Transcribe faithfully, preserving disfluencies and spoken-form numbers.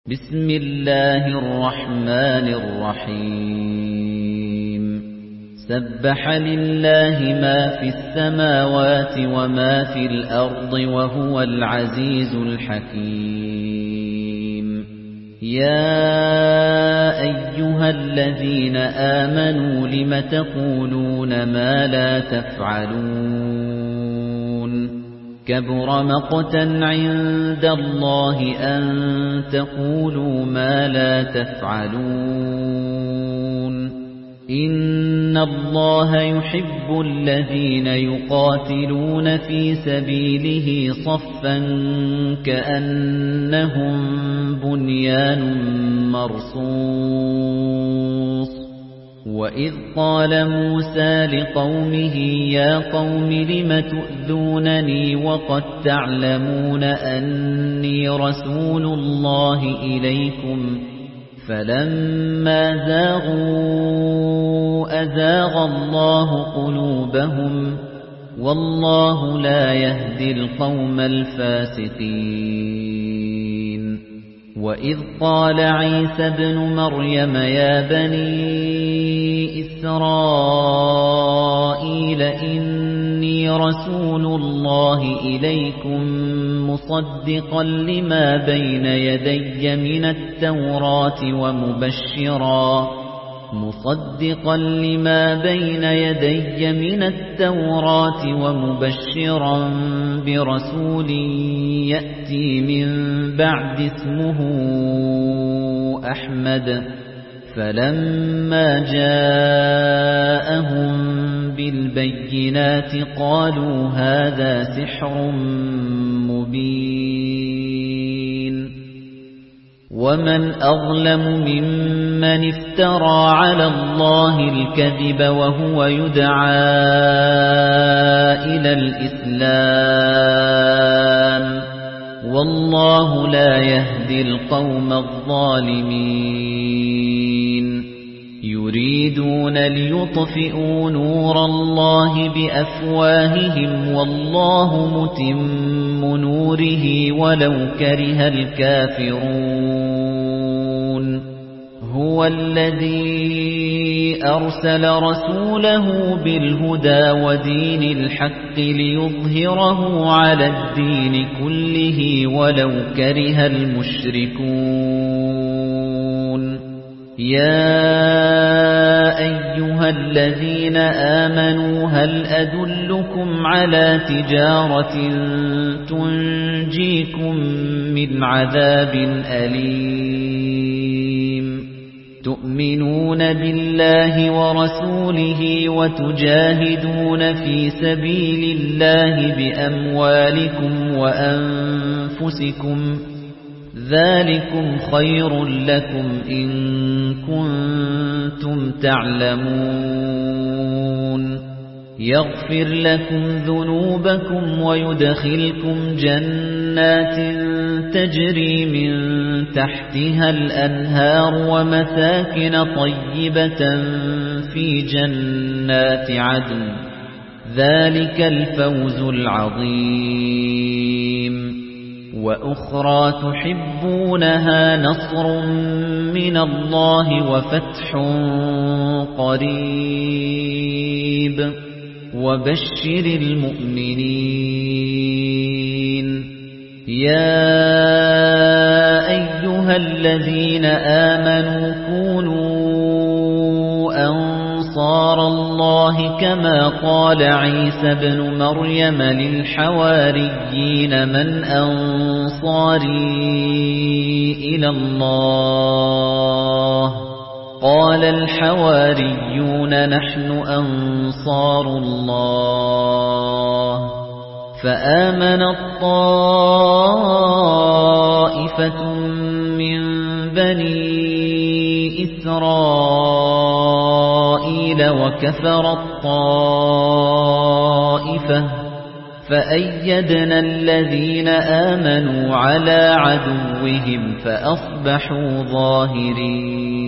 بسم الله الرحمن الرحيم سبح لله ما في السماوات وما في الأرض وهو العزيز الحكيم يا أيها الذين آمنوا لم تقولون ما لا تفعلون كبر مقتا عند الله أن تقولوا ما لا تفعلون إن الله يحب الذين يقاتلون في سبيله صفا كأنهم بنيان مرصوص وَإِذْ قَالَ مُوسَى لِقَوْمِهِ يَا قَوْمِ لِمَ تُؤْذُونَنِي وَقَدْ تَعْلَمُونَ أَنِّي رَسُولُ اللَّهِ إِلَيْكُمْ فَلَمَّا زَاغُوا أَزَاغَ اللَّهُ قُلُوبَهُمْ وَاللَّهُ لَا يَهْدِي الْقَوْمَ الْفَاسِقِينَ وَإِذْ قَالَ عِيسَى ابْنُ مَرْيَمَ يَا بَنِي إِسْرَائِيلَ إِنِّي رَسُولُ اللَّهِ إِلَيْكُمْ مُصَدِّقًا لِمَا بَيْنَ يَدَيَّ مِنَ التَّوْرَاةِ وَمُبَشِّرًا مُصَدِّقًا لِمَا بَيْنَ يَدَيَّ مِنَ التَّوْرَاةِ وَمُبَشِّرًا بِرَسُولٍ يَأْتِي مِن بَعْدِ اسْمُهُ أَحْمَدُ فَلَمَّا جَاءَهُم بِالْبَيِّنَاتِ قَالُوا هَذَا سِحْرٌ مُبِينٌ وَمَنْ أَظْلَمُ مِمَّنِ افْتَرَى عَلَى اللَّهِ الْكَذِبَ وَهُوَ يُدْعَى إِلَى الْإِسْلَامِ وَاللَّهُ لَا يَهْدِي الْقَوْمَ الظَّالِمِينَ يُرِيدُونَ لِيُطْفِئُوا نُورَ اللَّهِ بِأَفْوَاهِهِمْ وَاللَّهُ مُتِمُّ نُورِهِ وَلَوْ كَرِهَ الْكَافِرُونَ هُوَ الَّذِي أَرْسَلَ رَسُولَهُ بِالْهُدَى وَدِينِ الْحَقِّ لِيُظْهِرَهُ عَلَى الدِّينِ كُلِّهِ وَلَوْ كَرِهَ الْمُشْرِكُونَ يَا أَيُّهَا الَّذِينَ آمَنُوا هَلْ أَدُلُّكُمْ عَلَى تِجَارَةٍ تُنْجِيكُمْ مِنْ عَذَابٍ أَلِيمٍ تُؤْمِنُونَ بِاللَّهِ وَرَسُولِهِ وَتُجَاهِدُونَ فِي سَبِيلِ اللَّهِ بِأَمْوَالِكُمْ وَأَنفُسِكُمْ ذَلِكُمْ خَيْرٌ لَكُمْ إِن كُنتُمْ تَعْلَمُونَ يَغْفِرْ لَكُمْ ذُنُوبَكُمْ وَيُدْخِلْكُمْ جَنَّاتٍ تَجْرِي مِن تَحْتِهَا الْأَنْهَارُ وَمَسَاكِنَ طَيِّبَةً فِي جَنَّاتِ عَدْنٍ ذَلِكَ الْفَوْزُ الْعَظِيمُ وَأُخْرَى تُحِبُّونَهَا نَصْرٌ مِّنَ اللَّهِ وَفَتْحٌ قَرِيبٌ وَبَشِّرِ الْمُؤْمِنِينَ يَا أَيُّهَا الَّذِينَ آمَنُوا كُونُوا أَنصَارَ اللَّهِ كَمَا قَالَ عِيسَى ابْنُ مَرْيَمَ لِلْحَوَارِيِّينَ مَنْ أَنصَارِي إِلَى اللَّهِ قَالَ الْحَوَارِيُّونَ نَحْنُ أَنصَارُ اللَّهِ فَآمَنَت طَّائِفَةٌ مِّن بَنِي إِسْرَائِيلَ وَكَفَرَت طَّائِفَةٌ فَأَيَّدْنَا الَّذِينَ آمَنُوا عَلَى عَدُوِّهِمْ فَأَصْبَحُوا ظَاهِرِينَ